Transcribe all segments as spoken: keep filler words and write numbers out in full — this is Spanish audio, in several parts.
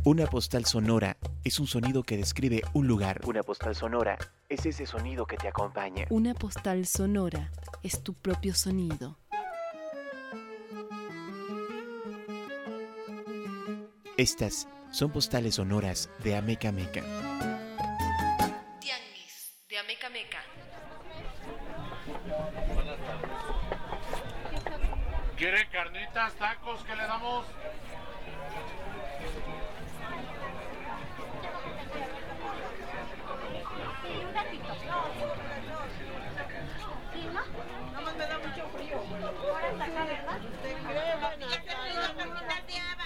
Una postal sonora es un sonido que describe un lugar. Una postal sonora es ese sonido que te acompaña. Una postal sonora es tu propio sonido. Estas son postales sonoras de Ameca Meca. Tianguis de Ameca Meca. ¿Quiere carnitas, tacos? ¿Qué le damos? Sí, un ratito. Sí, ¿no? Nada más me da mucho frío. Ahora está acá, ¿verdad? Te creo, bueno. Ya te pido carnitas de haba.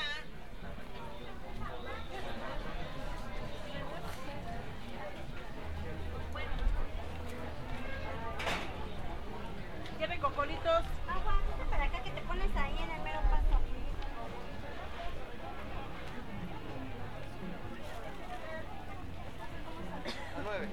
¿Quieren cocolitos? Agua, para acá que te pones ahí en el mero paso. nueve.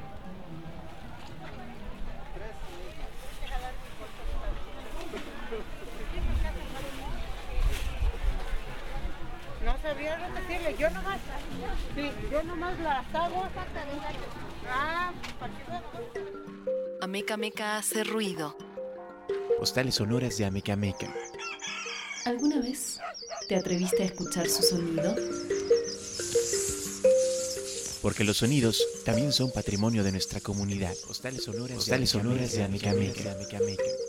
No sabía decirle, yo nomás, sí, yo nomás las hago. Ah, para que veas. Ameca Meca hace ruido. Postales sonoras de Ameca Meca. ¿Alguna vez te atreviste a escuchar su sonido? Porque los sonidos también son patrimonio de nuestra comunidad. Postales sonoras, Postales sonoras de Ameca Meca.